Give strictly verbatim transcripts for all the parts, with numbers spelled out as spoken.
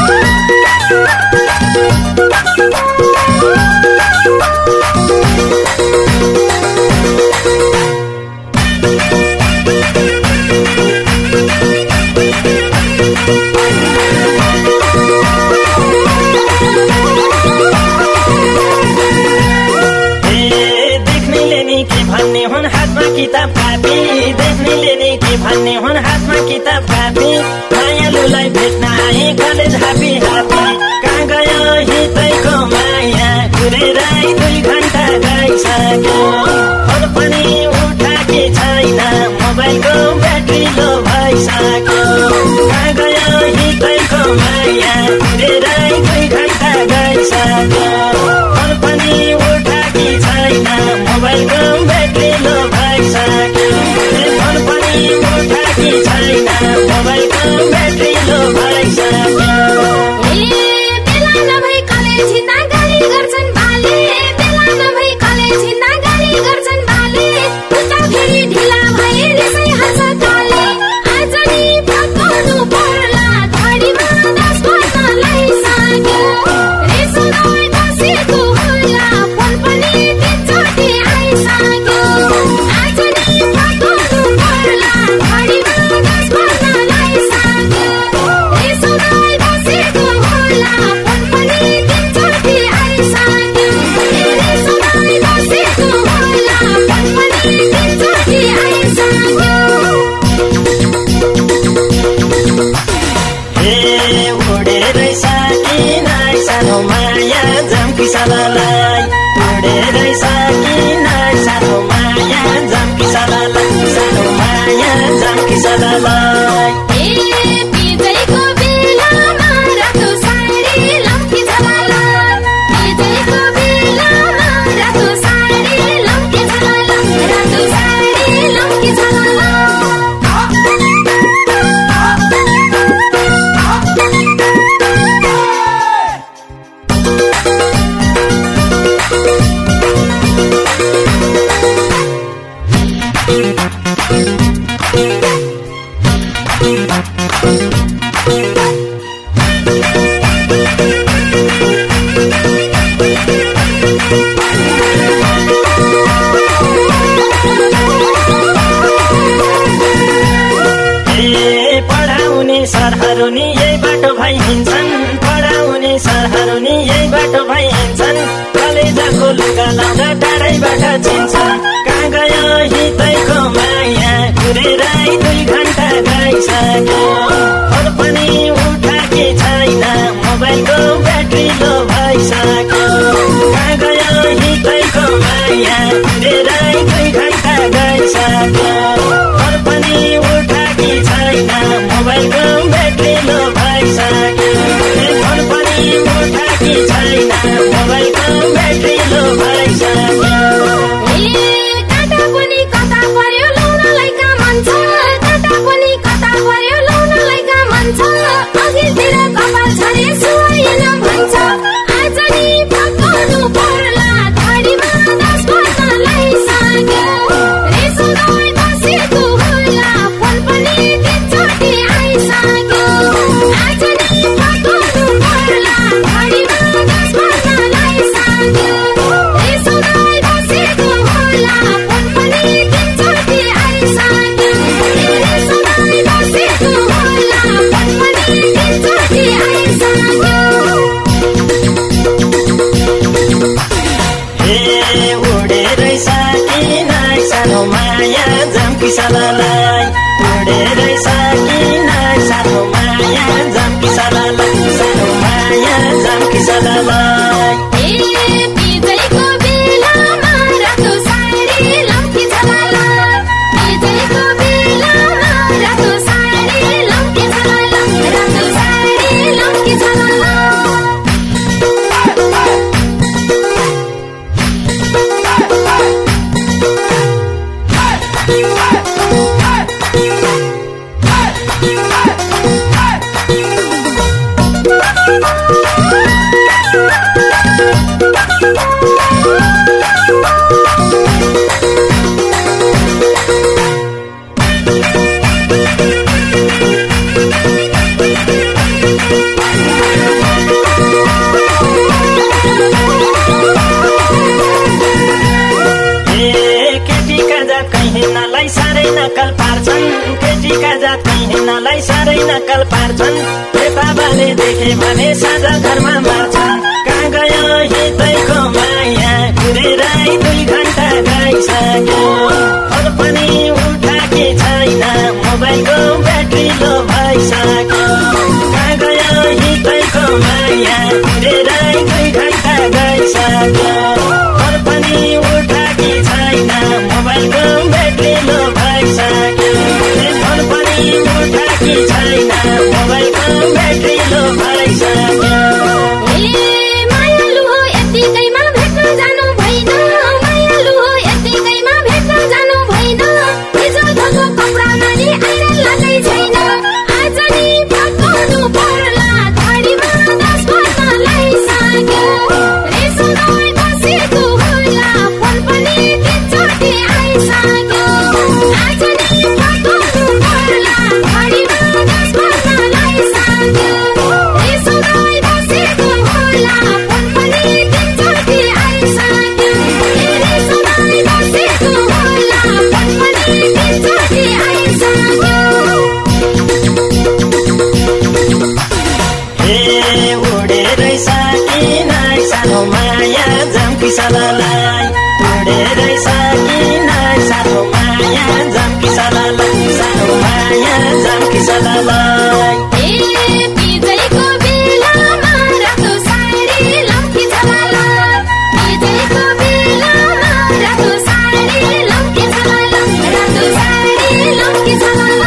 भन्ने हुन हातमा किताब कापी देख्नेले नि के भन्ने हुन हातमा किताब कापी मायालुलाई भेट्न आए कलेज हापी हापी कहाँ गयो हितैको माया कुरेराई दुई घण्टा गइसक्यो फोन पनि उठाकी छैन मोबाइलको ब्याट्री लो भइसक्यो कहाँ गयो हितैको माया कुरेराई दुई घण्टा गइसक्यो फोन पनि उठाकी छैन मोबाइलको ब्याट्री लो भइसक्यो फोन पनि उठाकी छैन मोबाइलको ब्याट्री लो भइसक्यो सालालाई उडेरै सकिन सानो माया जम्की सालालाई सानो माया जम्की सालालाई सरहरू नि यही बाटो भाइ हिँड्छन् पढाउने सरहरू नि यही बाटो भाइ हिँड्छन् कलेजको लुगा लाउँदा टाढैबाट चिन्छन् कहाँ गयो हितैको माया कुरेराई दुई घण्टा गइसक्यो फोन पनि उठाकी छैन मोबाइलको ब्याट्री लो भइसक्यो कहाँ गयो हितैको माया कुरेराई दुई घण्टा गइसक्यो फोन पनि उठाकी छैन मोबाइलको ब्याट्री लो भइसक्यो फोन पनि उठाकी छैन मोबाइलको ब्याट्री लो भइसक्यो कता पनि कता पर्यो लाउनलाई का मन छ कता पनि कता पर्यो लाउनलाई का मन छ अघितिर कपाल छरे सुहाइन भन्छ आज नि पकाउनु पर्ला घडीमा दस बज्न लागिसक्यो रेसो गई बसेको होला फोन पनि तीनचोटि आइसक्यो आज नि पकाउनु पर्ला घडीमा दस बज्न लागिसक्यो रेसो गई बसेको होला फोन पनि तीनचोटि आइसक्यो रेसो गई बसेको होला फोन पनि तीनचोटि आइसक्यो हे उडेरै सकिन सानो माया जम्की सालालाई उडेरै सकिन सानो माया जम्की सालालाई सानो माया जम्की सालालाई बिजैको बेलामा रातो साडी लम्की छलाला बिजैको बेलामा रातो साडी लम्की छलाला रातो साडी लम्की छलाला हिँड्नलाई साह्रै नक्कल पार्छन् केटीका जात हिँड्नलाई साह्रै नक्कल पार्छन् बाबाले देखे भने साझा घरमा मार्छन् कहाँ गयो हितैको माया कुरेर दुई घन्टा गइसक्यो फोन पनि उठाकी छैन मोबाइलको ब्याट्री लो भइसक्यो कहाँ गयो हितैको माया कुरेर दुई घन्टा गइसक्यो फोन पनि उठाकी छैन मोबाइलको ब्याट्री लो भइसक्यो फोन पनि उठाकी छैन मोबाइलको ब्याट्री लो भइसक्यो मायालु हो यतिकैमा भेट्न जानु भएन मायालु हो यतिकैमा भेट्न जानु भएन हिजो धोको कपडामा नि आइरन लाग्दै छैन आज नि पकाउनु पर्ला घडीमा दस बज्न लागिसक्यो रिसाउँदै बसेको होला फोन पनि तिनचोटि आइसक्यो आज नि पकाउनु पर्ला घडीमा दस बज्न लागिसक्यो रिसाउँदै बसेको होला फोन पनि तिनचोटि आइसक्यो रिसाउँदै बसेको होला फोन पनि तिनचोटि आइसक्यो ए उडेरै सकिन सानो माया जम्की सलालाई उडेरै सकिन सानो माया जम्की सलालाई सानो माया जम्की सलालाई ए बिजैको बेलामा रातो साडी लम्की झलाला बिजैको बेलामा रातो साडी लम्की झलाला रातो साडी लम्की झलाला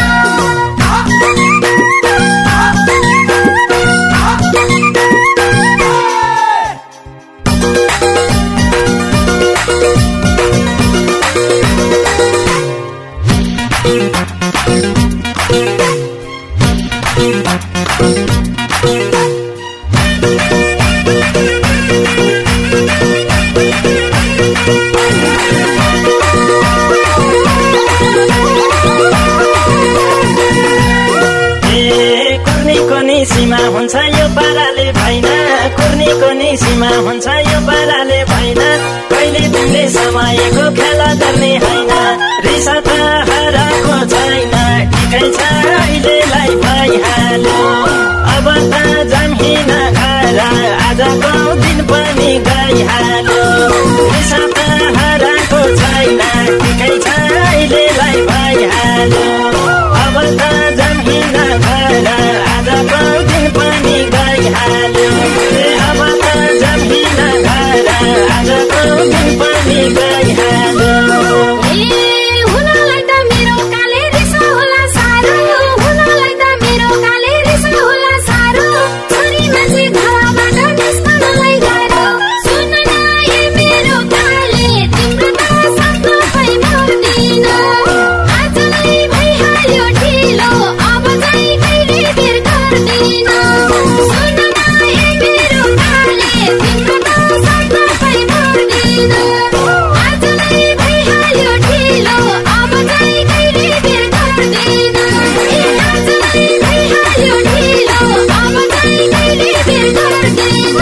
सीमा हुन्छ यो पाराले भएन कुर्नीको नि सीमा हुन्छ यो पाराले भएन कहिले तिमीले समयको खेला गर्ने होइन रिसा त हराएको छैन ठिकै छ अहिलेलाई भइहाल्यो अब त जम्हिन घर आजको दिन पनि गइहाल्यो रिसा त हराएको छैन ठिकै छ अहिलेलाई भइहाल्यो अब त जम्हिन घर आजको दिन पनि गइहाल्यो अब त जम्हिन घर आजको दिन पनि गइहाल्यो हुनलाई त मेरो काले रिस होला सारो हुनलाई त मेरो काले रिस होला सारो छोरी मान्छे घरबाट निस्कनलाई गाह्रो सुन न ए मेरो काले तिम्रो त सपना पै मर्दिन आजलाई भइहाल्यो ढिलो अब चाहिँ कहिले बेर गर्दिन सुन न ए मेरो काले तिम्रो त सपना पै मर्दिन आजलाई भइहाल्यो ढिलो अब चाहिँ कहिले बेर गर्दिन ए आजलाई भइहाल्यो ढिलो अब चाहिँ कहिले बेर गर्दिन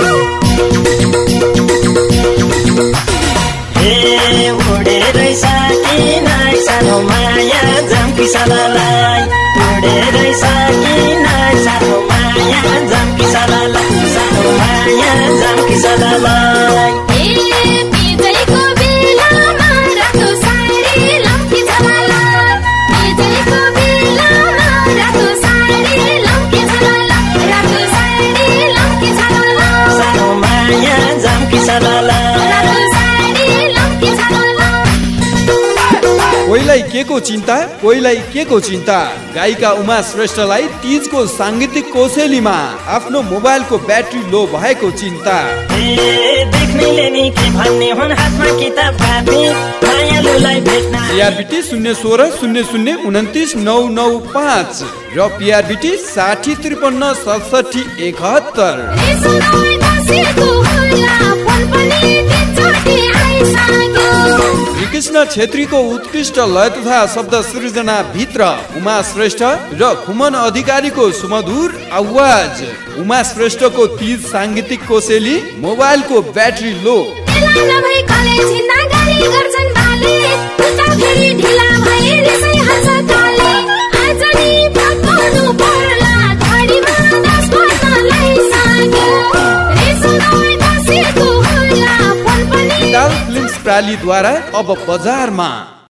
ए उडेरै सकिन सानो माया जम्की सलालाई उडेरै सकिन सानो माया जम्की सलालाई सानो माया जम्की सलालाई ए बिजैको बेलामा रातो साडी लम्की झलाला बिजैको बेलामा रातो साडी लम्की झलाला रातो साडी लम्की झलाला सानो माया जम्की सलालाई रातो साडी लम्की झलाला कोहीलाई के को चिन्ता कोहीलाई के को चिन्ता गायिका उमा श्रेष्ठलाई तीजको सांगीतिक कोसेलीमा आफ्नो मोबाइलको ब्याट्री लो भएको चिन्ता ए देख्नेले नि के भन्ने हुन् हातमा किताब कापी मायालुलाई भेट्न पिआरबिटी शून्य सोह्र शून्य शून्य उन्तिस नौ नौ पाँच र पिआरबिटी साठी त्रिपन्न सडसठी एकहत्तर रिसाउँदै बसेको होला फोन पनि तिनचोटि आइसक्यो श्रीकृष्ण कृष्ण छेत्रीको उत्कृष्ट लय तथा शब्द सृजना भित्र उमा श्रेष्ठ र खुमन अधिकारीको सुमधुर आवाज। उमा श्रेष्ठको तीज सांगीतिक कोसेली मोबाइलको ब्याट्री लो। फिल्म्स प्रालीद्वारा अब बजारमा।